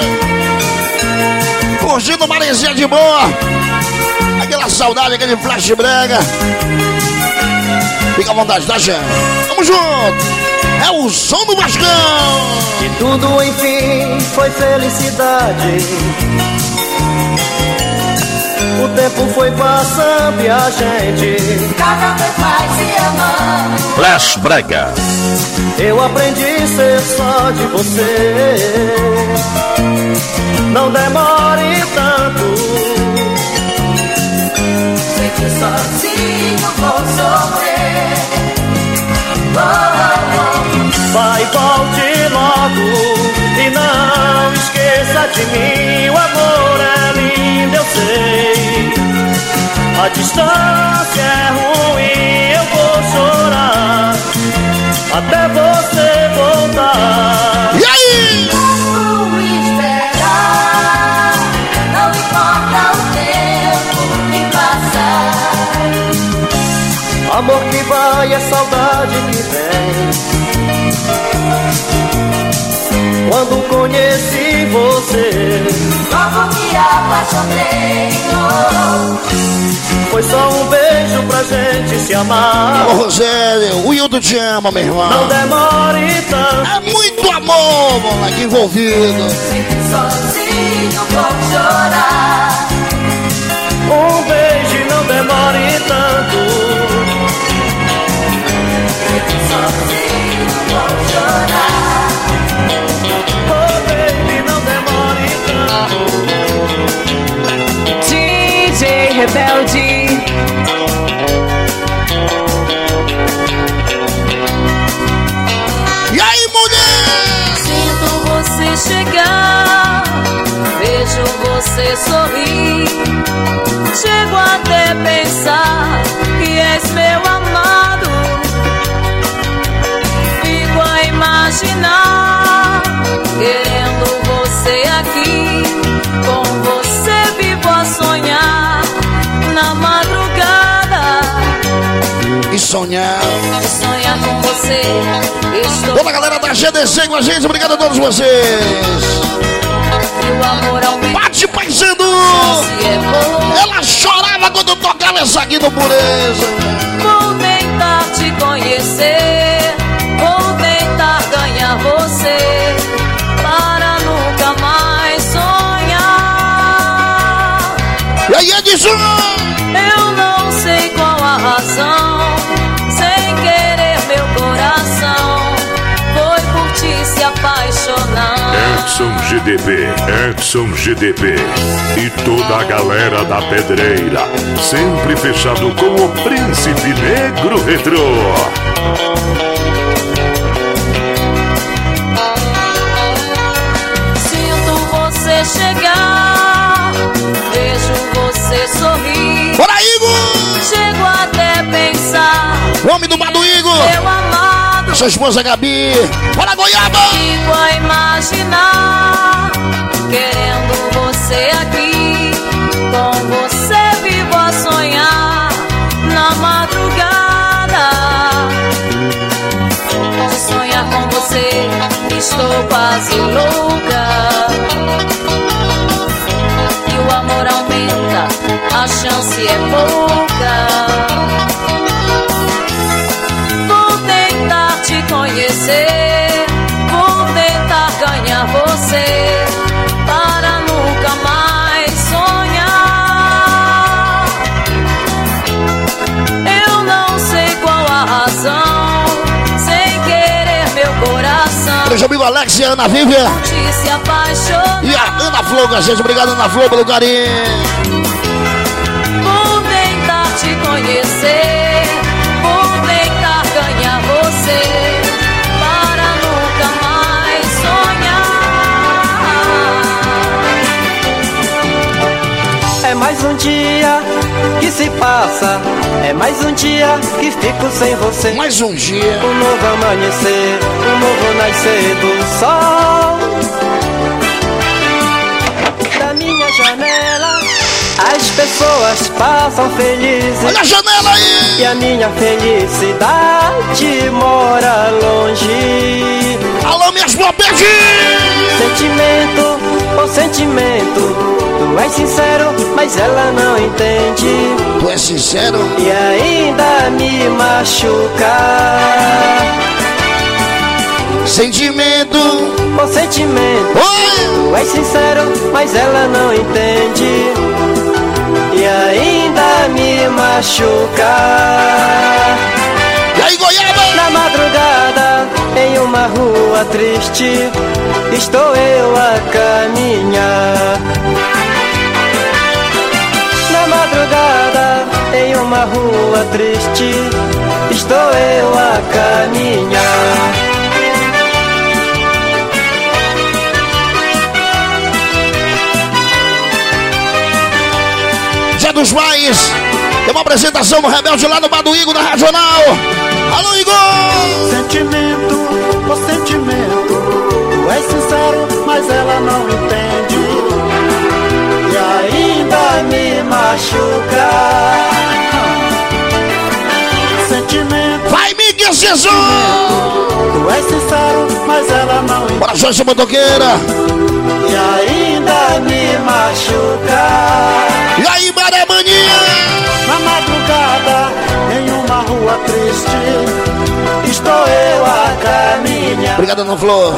Curtindo Maresia de boa. Aquela saudade, aquele flash brega. Fica à vontade, tá, Xande? Tamo junto! É o som do Vascão! E tudo enfim foi felicidade. O tempo foi passando e a gente Cada vez mais se amando. Flash Brega. Eu aprendi a ser só de você. Não demore tanto. Sei que sozinho vou sofrer. Oh, oh, oh. Vai, volte logo e não esqueça de mim. O amor é lindo, eu sei. A distância é ruim, eu vou chorar até você voltar. E aí? Vou esperar. Não importa o tempo que passar. Amor que vai é saudade que vem. logo me apaixonei. Foi só um beijo pra gente se amar. Ô Rogério, o Hildo te ama, meu irmão. Não demore tanto. É muito amor, moleque, envolvido. Sozinho vou chorar. Um beijo e não demore tanto. Sozinho vou chorar. Oh baby, não demore tanto. D J Rebelde. E aí, mulher? Sinto você chegar, vejo você sorrir. Chego até pensar que és meu amado. Fico a imaginar, querendo você aqui. Com você vivo a sonhar na madrugada. E sonhar. Sonhar com você. Estou Toda a galera da G D C com a gente, obrigado a todos vocês. e o amor aumenta. Bate paisando! Se é bom, Ela chorava quando tocava essa aqui no Pureza. vou tentar te conhecer. Vou tentar ganhar você para nunca mais sonhar. E aí, Edson? Eu não sei qual a razão, sem querer meu coração foi por ti se apaixonar. Edson G D P, Edson G D P e toda a galera da Pedreira, sempre fechado com o Príncipe Negro Retrô. Sinto você chegar, vejo você sorrir. Bora, Igor! Chego até pensar, O homem do Bado Igor! meu amado. Sua esposa Gabi! Bora, Goiaba! Fico a imaginar, querendo você aqui. Com você vivo a sonhar na madrugada. Com sonhar com você, estou quase louca. E o amor aumenta, a chance é pouca. Vou tentar te conhecer, vou tentar ganhar você para nunca mais sonhar. Eu não sei qual a razão, sem querer meu coração Beijo, amigo Alex e a Ana Vivian. te se apaixonar. E a Ana Flor com a gente. Obrigado, Ana Flor, pelo carinho. Vou tentar te conhecer, vou tentar ganhar você para nunca mais sonhar. É mais um dia que se passa, é mais um dia que fico sem você. Mais um dia. Um novo amanhecer, um novo nascer do sol. Da minha janela, as pessoas passam felizes. Olha a janela aí! E a minha felicidade mora longe. Alô, minhas bobetes! Sentimento, oh sentimento, tu és sincero, mas ela não entende. Tu és sincero? E ainda me machuca. Sentimento, oh sentimento, oi! tu és sincero, mas ela não entende. E ainda me machuca. E aí, Goiaba? Na madrugada, em uma rua triste, estou eu a caminhar. Na madrugada, em uma rua triste, estou eu a caminhar. Dia dos Pais. Tem uma apresentação no Rebelde lá no Bado Igor, na Regional. Alô, Igor! Sentimento, o sentimento, tu és sincero, mas ela não entende. E ainda me machuca. Sentimento, vai, Miguel Jesus! Tu és sincero, mas ela não entende. Bora, Joyce Motoqueira! E ainda vai me machucar. E aí, Maré Maninha? Na madrugada, em uma rua triste, estou eu a caminhar. Obrigado, Ana Flor.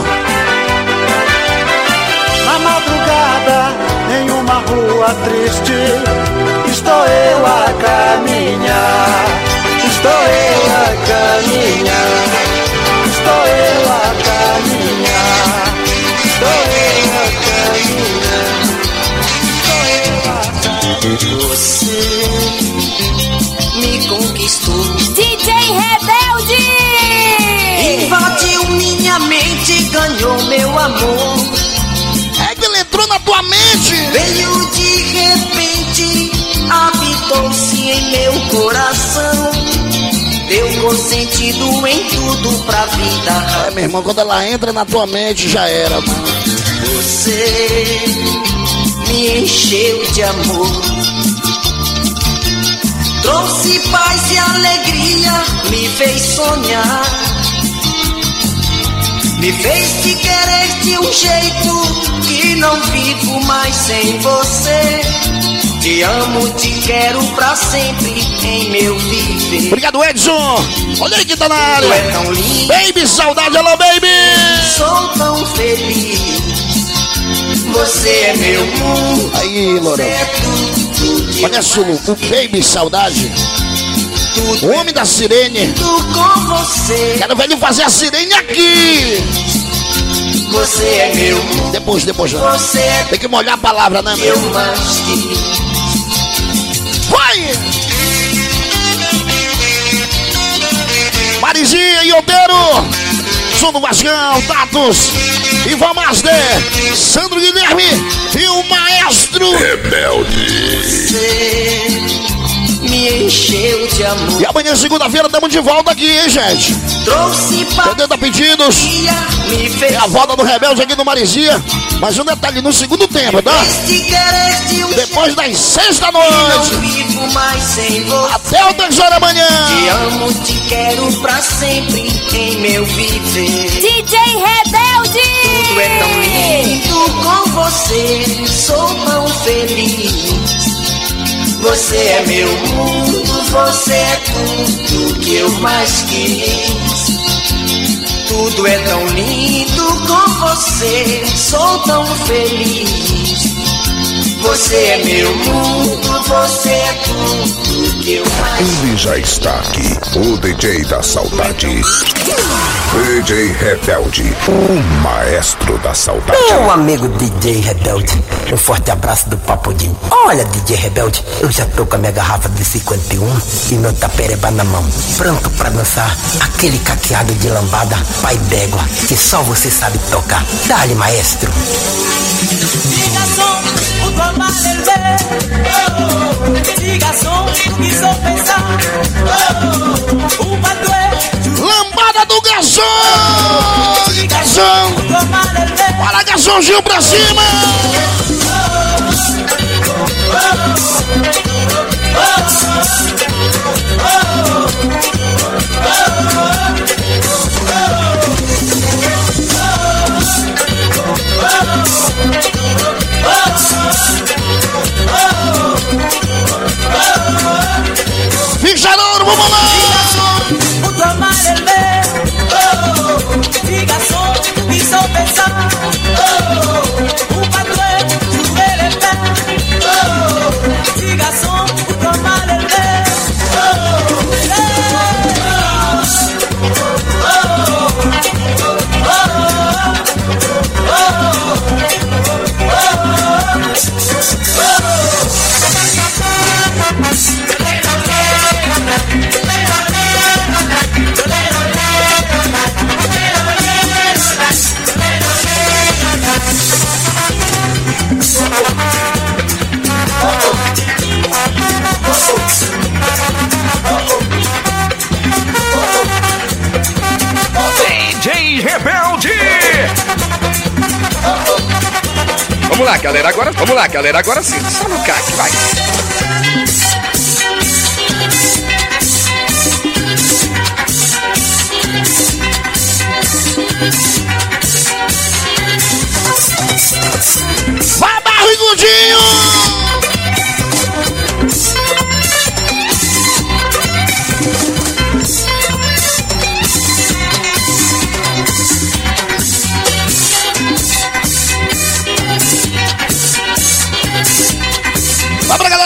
Na madrugada, em uma rua triste, estou eu a caminhar. Estou eu a caminhar. Estou eu a caminhar. Estou eu a caminhar. Estou eu a caminhar. Você me conquistou. D J Rebelde! Invadiu minha mente, ganhou meu amor. É que ele entrou na tua mente. Veio de repente, habitou-se em meu coração. Deu sentido em tudo pra vida. É, meu irmão, quando ela entra na tua mente, já era, mano. Você me encheu de amor. Trouxe paz e alegria, me fez sonhar. Me fez te querer de um jeito que não vivo mais sem você. Te amo, te quero pra sempre em meu viver. Obrigado, Edson. Olha aí que tá na área. Tu é tão lindo. Baby, saudade, alô, baby. Sou tão feliz. Você é meu mundo. Aí, Loura. Olha só, o Baby Saudade. O homem da sirene. Com você. Quero ver ele fazer a sirene aqui. Você é meu mundo. Depois, depois. Você é. Tem que molhar a palavra, né, meu? Eu mais quis. Vai! Marizinha e Oteiro. Som do Vascão, Tatos. Ivan Master, Sandro Guilherme e o Maestro Rebelde. Você me encheu de amor. E amanhã, segunda-feira, estamos de volta aqui, hein, gente? Trouxe Tentando pedidos. É a volta do Rebelde aqui no Marizia. Mas um detalhe, no segundo tempo, tá? Depois das seis da noite. Até o terceiro da manhã. Te amo, te quero pra sempre em meu viver. D J Rebelde! Tudo é tão lindo com você. Sou tão feliz. Você é meu mundo, você é tudo que eu mais quis. Tudo é tão lindo com você, sou tão feliz. Você é meu mundo, você é tudo que eu mais quis. Ele já está aqui, o D J da saudade. D J Rebelde, o maestro da saudade. Meu amigo D J Rebelde, um forte abraço do Papudinho. Olha, D J Rebelde, eu já tô com a minha garrafa de cinquenta e um e meu tapereba na mão, pronto pra dançar aquele caqueado de lambada, pai d'égua, que só você sabe tocar. Dá-lhe, maestro. Diga som, o tua malelê. Diga som, quiso pensar. O patrão. Lambada do garçom! Garçom! Bora, garçomzinho pra cima! Ficharouro, vamos lá! O tua malelê. Diga som, quiso pensar. O patrão, chuveireta. Diga som, o tua malelê. D J Rebelde! Vamos lá, galera, agora, vamos lá, galera, agora sim, só no C A C, vai. Vai, barriga!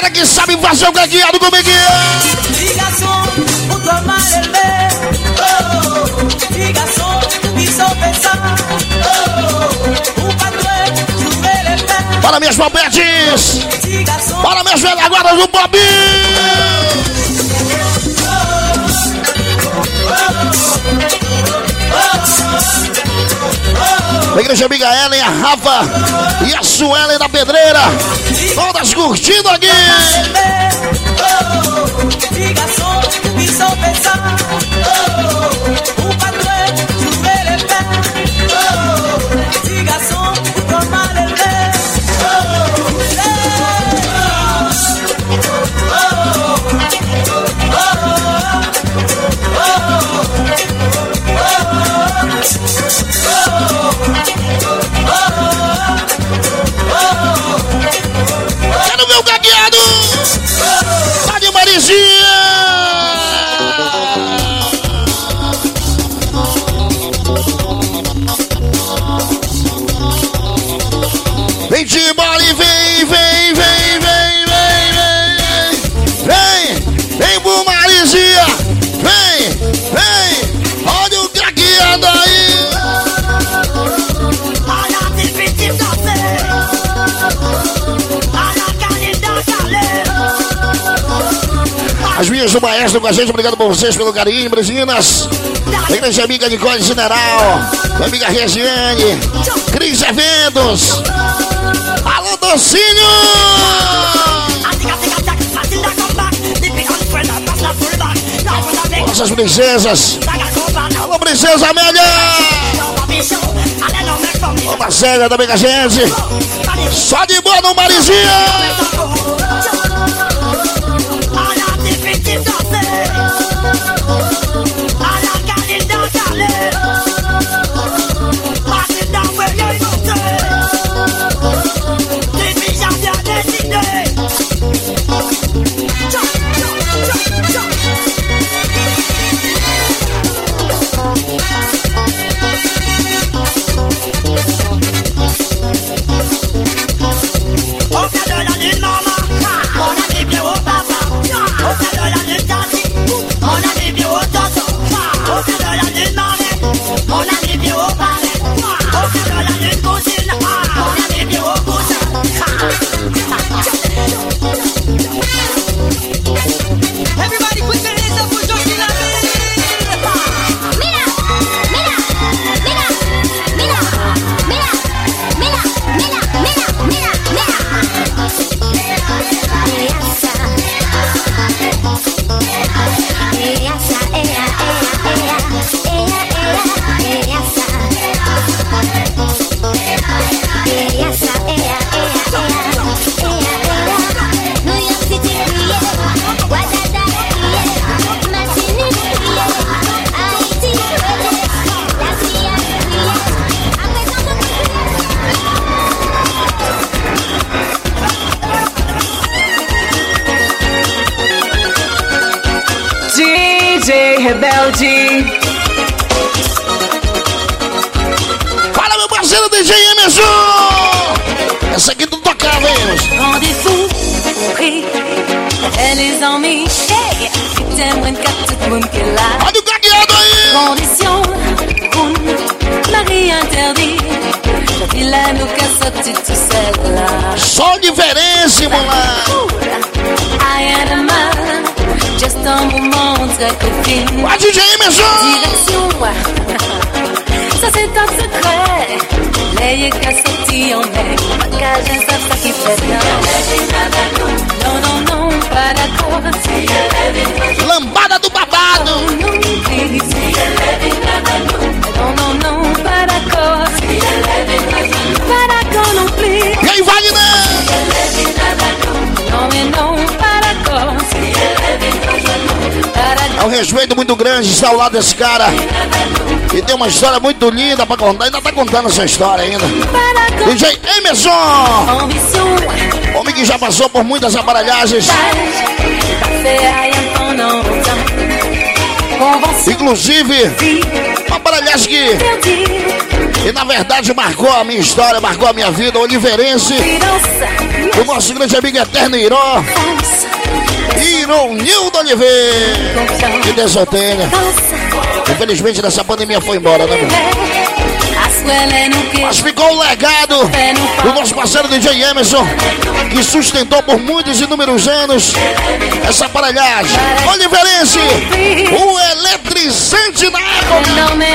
galera que sabe fazer o caqueado comigo. Petit garçon, pour toi mal élevé. Oh, petit garçon, ils sont fait ça. Oh, ou pas doué, j'ouvrais les mains. Para minhas papetes. Para minhas velhas guardas do Bob. A igreja Migaela, a Rafa e a Suelen da Pedreira. Todas curtindo aqui. Quero ver o gagueado. Tá de Marizinha. Vem de bola e vem, vem, vem, vem, vem, vem, vem, vem pro Marizinha. Vem, vem, olha o gagueado aí. As minhas do Maestro com a gente, obrigado por vocês pelo carinho, Brasinas. A igreja amiga Nicole General, minha amiga Regiane, Cris Eventos. Alô, Docinho! Nossas princesas. Alô, princesa Amélia! Ô, Marcela também com a gente. Só de boa no Marizinha! Rebelde. Fala, meu parceiro D J Emerson. Essa aqui tu tocava, hein? Rendez-vous, pris. Elle est en me. Hey, t'aimes quatre tout le monde qu'elle a. Olha o gagueado aí. Condition, un mari interdit. La vilaine au cas sorti tout seul là. Só diferença, moleque. Rien de mal. Just un moment très copine. Vai, D J Emerson! Direction, ça c'est un secret. Les qu'à sorti en mec. Bagage, ça, ça qui fait bien. Non, non, non, pas d'accord. Lambada do babado. Non, please. Non, non, non, pas d'accord. Pas d'accord non plus. E aí, Wagner? Non, mais non, pas d'accord. É um respeito muito grande estar ao lado desse cara. E tem uma história muito linda pra contar. Ainda tá contando essa história ainda. D J Emerson! Homem que já passou por muitas aparelhagens. Inclusive, uma aparelhagem que, que na verdade marcou a minha história, marcou a minha vida. Oliveirense. O nosso grande amigo Eterno Iró. Ironildo Oliveira. Que Deus o tenha. Infelizmente nessa pandemia foi embora, né, meu? Mas ficou o legado do nosso parceiro D J Emerson, que sustentou por muitos e inúmeros anos essa aparelhagem. Oliveirense, o eletrizante na época.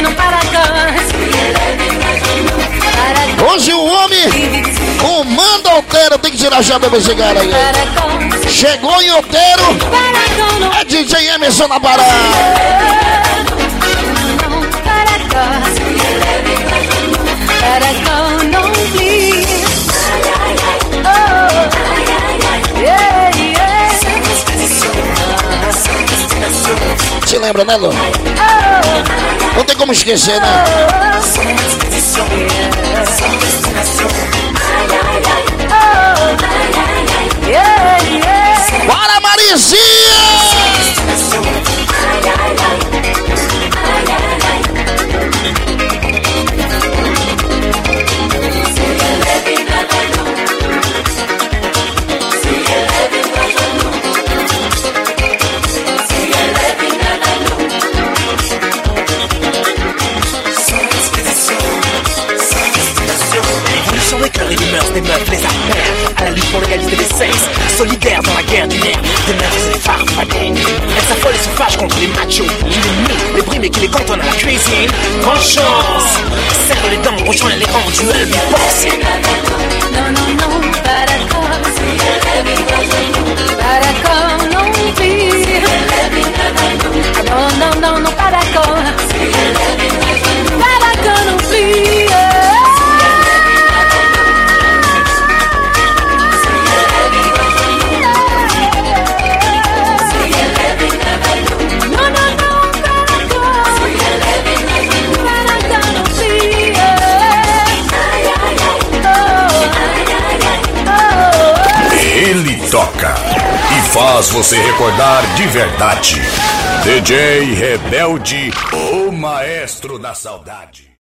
Hoje o homem, o manda Outeiro, tem que tirar a chave desse cara aí. Chegou em Outeiro, é D J Emerson na parada. Se lembra, né, Lu? Não tem como esquecer, né? Bora, Marizinha! Des meufs les appellent à la lutte pour l'égalité des sexes, solidaires dans la guerre du nerf. Des meufs et des farfadets, elles s'affolent et se fâchent contre les machos, les les brimés qui les cantonnent à la cuisine. Bonne chance, serre les dents, rejoins les rangs, duel, mais pense. Non, non, non, pas d'accord. Pas d'accord, non plus. Non, non, non, non, pas d'accord. Pas d'accord non plus. Ele toca e faz você recordar de verdade. D J Rebelde, o maestro da saudade.